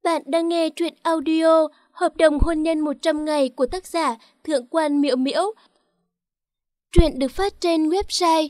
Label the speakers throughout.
Speaker 1: Bạn đang nghe truyện audio Hợp đồng hôn nhân 100 ngày của tác giả Thượng quan Miễu Miễu. Truyện được phát trên website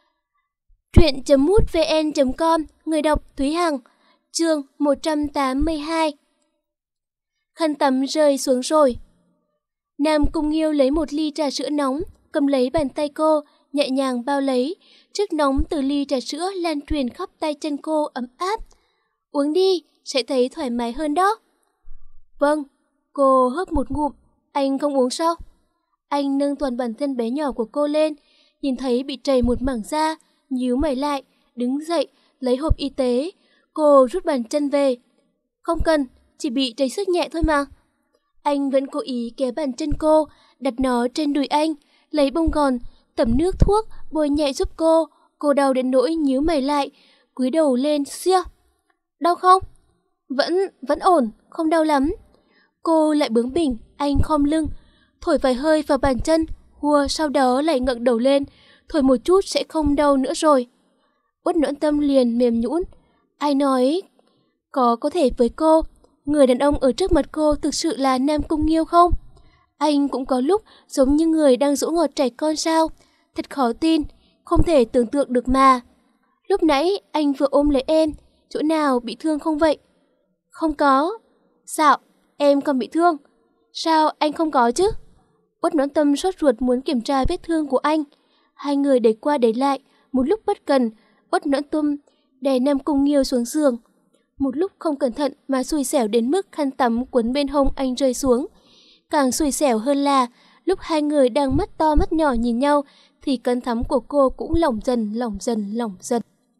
Speaker 1: truyện.mútvn.com. Người đọc Thúy Hằng. Chương 182. Khăn tắm rơi xuống rồi. Nam Cung Nghiêu lấy một ly trà sữa nóng, cầm lấy bàn tay cô, nhẹ nhàng bao lấy. Chất nóng từ ly trà sữa lan truyền khắp tay chân cô ấm áp. Uống đi, sẽ thấy thoải mái hơn đó. Vâng, cô hớp một ngụm. Anh không uống sao? Anh nâng toàn bản thân bé nhỏ của cô lên, nhìn thấy bị trầy một mảng da, nhíu mày lại, đứng dậy, lấy hộp y tế. Cô rút bàn chân về. Không cần, chỉ bị trầy xước nhẹ thôi mà. Anh vẫn cố ý kéo bàn chân cô, đặt nó trên đùi anh, lấy bông gòn, tẩm nước thuốc, bôi nhẹ giúp cô. Cô đau đến nỗi nhíu mày lại, cúi đầu lên xia. Đau không? Vẫn ổn, không đau lắm. Cô lại bướng bỉnh, anh khom lưng, thổi vài hơi vào bàn chân, hùa sau đó lại ngẩng đầu lên, thổi một chút sẽ không đau nữa rồi. Uất Noãn Tâm liền mềm nhũn. Ai nói có thể với cô, người đàn ông ở trước mặt cô thực sự là Nam Cung Nghiêu không? Anh cũng có lúc giống như người đang dỗ ngọt trẻ con sao? Thật khó tin, không thể tưởng tượng được mà. Lúc nãy anh vừa ôm lấy em, chỗ nào bị thương không vậy? Không có. Sao? Em còn bị thương? Sao anh không có chứ? Uất Noãn Tâm sốt ruột muốn kiểm tra vết thương của anh. Hai người đẩy qua đẩy lại, một lúc bất cần, Uất Noãn Tâm đè Nam Cung Nghiêu xuống giường. Một lúc không cẩn thận mà xui xẻo đến mức khăn tắm quấn bên hông anh rơi xuống. Càng xui xẻo hơn là, lúc hai người đang mắt to mắt nhỏ nhìn nhau, thì cơn thắm của cô cũng lỏng dần.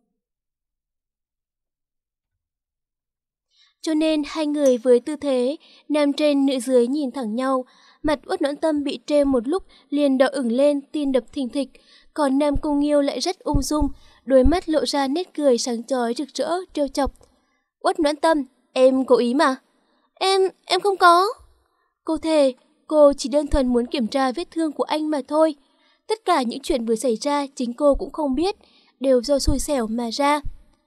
Speaker 1: Cho nên hai người với tư thế nam trên nữ dưới nhìn thẳng nhau, mặt Uất Noãn Tâm bị trêu một lúc liền đỏ ửng lên, tim đập thình thịch, còn Nam Cung Nghiêu lại rất ung dung, đôi mắt lộ ra nét cười sáng chói rực rỡ trêu chọc. Uất Noãn Tâm, em cố ý mà. Em không có. Cô thề, cô chỉ đơn thuần muốn kiểm tra vết thương của anh mà thôi. Tất cả những chuyện vừa xảy ra chính cô cũng không biết, đều do xui xẻo mà ra.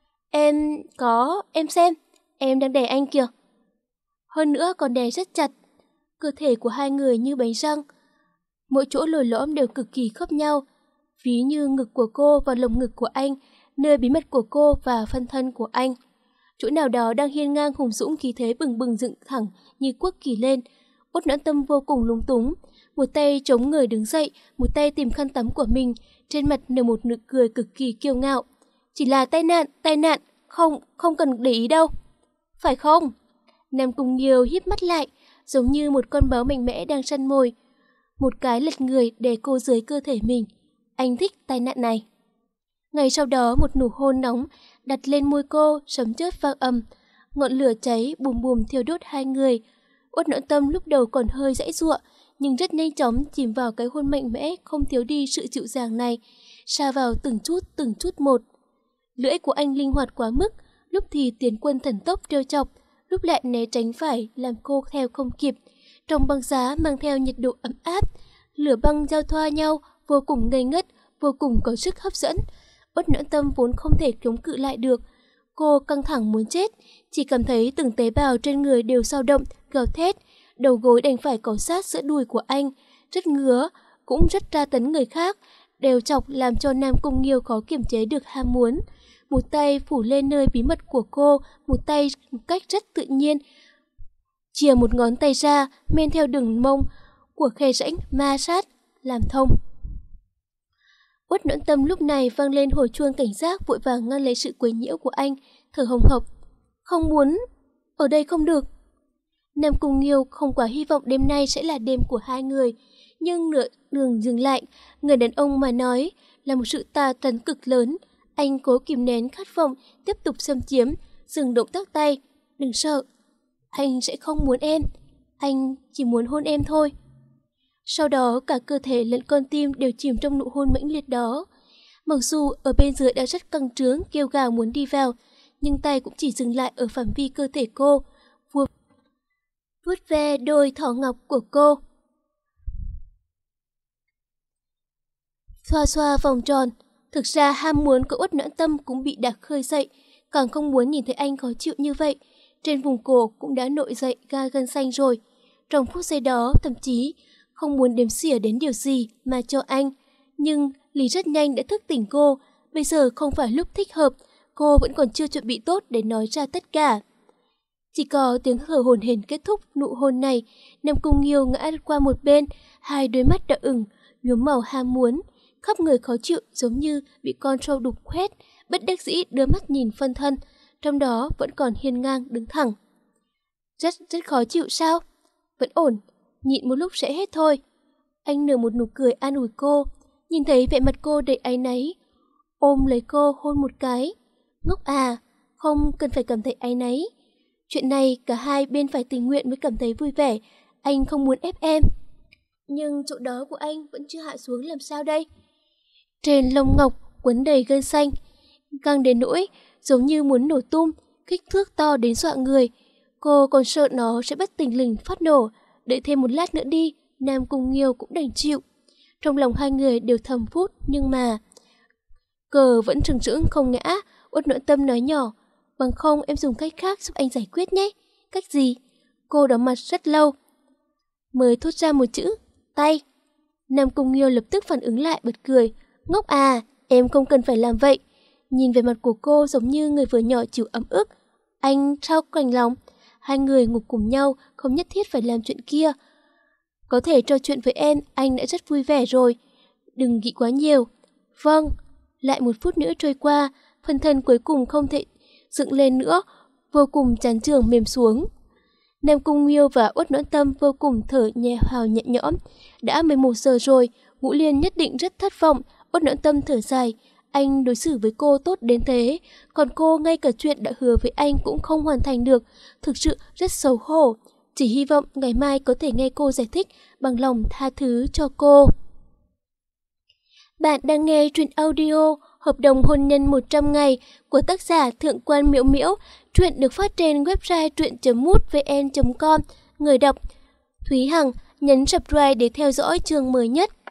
Speaker 1: Em xem. Em đang đè anh kìa. Hơn nữa còn đè rất chặt. Cơ thể của hai người như bánh răng. Mỗi chỗ lồi lõm đều cực kỳ khớp nhau. Ví như ngực của cô và lồng ngực của anh, nơi bí mật của cô và phân thân của anh. Chỗ nào đó đang hiên ngang hùng dũng khí thế bừng bừng dựng thẳng như quốc kỳ lên. Uất Noãn Tâm vô cùng lúng túng. Một tay chống người đứng dậy, một tay tìm khăn tắm của mình. Trên mặt nở một nụ cười cực kỳ kiêu ngạo. Chỉ là tai nạn, không cần để ý đâu. Phải không? Nam Cung Nghiêu híp mắt lại, giống như một con báo mạnh mẽ đang săn mồi. Một cái lật người đè cô dưới cơ thể mình. Anh thích tai nạn này. Ngày sau đó một nụ hôn nóng đặt lên môi cô, sấm chớp vang ầm, ngọn lửa cháy bùm bùm thiêu đốt hai người. Uất Noãn Tâm lúc đầu còn hơi giãy giụa, nhưng rất nhanh chóng chìm vào cái hôn mạnh mẽ không thiếu đi sự dịu dàng này, sa vào từng chút một. Lưỡi của anh linh hoạt quá mức, lúc thì tiến quân thần tốc trêu chọc, lúc lại né tránh phải làm cô theo không kịp. Trong băng giá mang theo nhiệt độ ấm áp, lửa băng giao thoa nhau, vô cùng ngây ngất, vô cùng có sức hấp dẫn. Uất Noãn Tâm vốn không thể chống cự lại được. Cô căng thẳng muốn chết, chỉ cảm thấy từng tế bào trên người đều dao động, gào thét. Đầu gối đành phải cọ sát giữa đùi của anh, rất ngứa, cũng rất tra tấn người khác, đều chọc làm cho Nam Cung Nghiêu khó kiềm chế được ham muốn. Một tay phủ lên nơi bí mật của cô, một tay một cách rất tự nhiên chìa một ngón tay ra, men theo đường mông của khe rãnh ma sát, làm thông. Uất Noãn Tâm lúc này vang lên hồi chuông cảnh giác, vội vàng ngăn lấy sự quấy nhiễu của anh, thở hồng hộc. Không muốn, ở đây không được. Nam Cung Nghiêu không quá hy vọng đêm nay sẽ là đêm của hai người, nhưng nửa đường dừng lại, người đàn ông mà nói là một sự tà tấn cực lớn. Anh cố kìm nén khát vọng tiếp tục xâm chiếm, dừng động tác tay. Đừng sợ, anh sẽ không muốn em, anh chỉ muốn hôn em thôi. Sau đó cả cơ thể lẫn con tim đều chìm trong nụ hôn mãnh liệt đó. Mặc dù ở bên dưới đã rất căng trướng kêu gào muốn đi vào, nhưng tay cũng chỉ dừng lại ở phạm vi cơ thể cô, vuốt ve đôi thỏ ngọc của cô. Xoa xoa vòng tròn. Thực ra ham muốn của Uất Noãn Tâm cũng bị Đạc khơi dậy, càng không muốn nhìn thấy anh khó chịu như vậy. trên vùng cổ cũng đã nổi dậy gân xanh rồi. Trong phút giây đó, thậm chí không muốn đếm xỉa đến điều gì mà cho anh. Nhưng Lý rất nhanh đã thức tỉnh cô. Bây giờ không phải lúc thích hợp, cô vẫn còn chưa chuẩn bị tốt để nói ra tất cả. Chỉ có tiếng thở hổn hển kết thúc nụ hôn này, Nam Cung Nghiêu ngã qua một bên, hai đôi mắt đỏ ửng, nhuốm màu ham muốn, khắp người khó chịu giống như bị con trâu đục khoét, bất đắc dĩ đưa mắt nhìn phân thân, trong đó vẫn còn hiên ngang đứng thẳng. Rất khó chịu sao? Vẫn ổn, nhịn một lúc sẽ hết thôi. Anh nở một nụ cười an ủi cô, nhìn thấy vẻ mặt cô đầy áy náy, ôm lấy cô hôn một cái. Ngốc à, không cần phải cảm thấy áy náy. Chuyện này cả hai bên phải tình nguyện mới cảm thấy vui vẻ, anh không muốn ép em. Nhưng chỗ đó của anh vẫn chưa hạ xuống làm sao đây? Trên lông ngọc quấn đầy gân xanh, căng đến nỗi giống như muốn nổ tung, kích thước to đến dọa người. Cô còn sợ nó sẽ bất thình lình phát nổ, đợi thêm một lát nữa đi, Nam Cung Nghiêu cũng đành chịu. Trong lòng hai người đều thầm phút, nhưng mà cờ vẫn sừng sững không ngã. Uất Noãn Tâm nói nhỏ, bằng không em dùng cách khác giúp anh giải quyết nhé. Cách gì? Cô đỏ mặt rất lâu mới thốt ra một chữ, tay. Nam Cung Nghiêu lập tức phản ứng lại, bật cười. Ngốc à, em không cần phải làm vậy. Nhìn về mặt của cô giống như người vừa nhỏ chịu ấm ức. Anh trao cành lòng. Hai người ngủ cùng nhau, không nhất thiết phải làm chuyện kia. Có thể trò chuyện với em, anh đã rất vui vẻ rồi. Đừng nghĩ quá nhiều. Vâng. Lại một phút nữa trôi qua, phần thân cuối cùng không thể dựng lên nữa, vô cùng chán chường mềm xuống. Nam Cung Nghiêu và Uất Noãn Tâm vô cùng thở nhẹ nhõm. Đã 11 giờ rồi, Ngũ Liên nhất định rất thất vọng. Uất Noãn Tâm thở dài, anh đối xử với cô tốt đến thế, còn cô ngay cả chuyện đã hứa với anh cũng không hoàn thành được, thực sự rất xấu hổ. Chỉ hy vọng ngày mai có thể nghe cô giải thích, bằng lòng tha thứ cho cô. Bạn đang nghe truyện audio Hợp đồng hôn nhân 100 ngày của tác giả Thượng quan Miễu Miễu. Truyện được phát trên website truyện.mútvn.com. Người đọc Thúy Hằng. Nhấn subscribe để theo dõi chương mới nhất.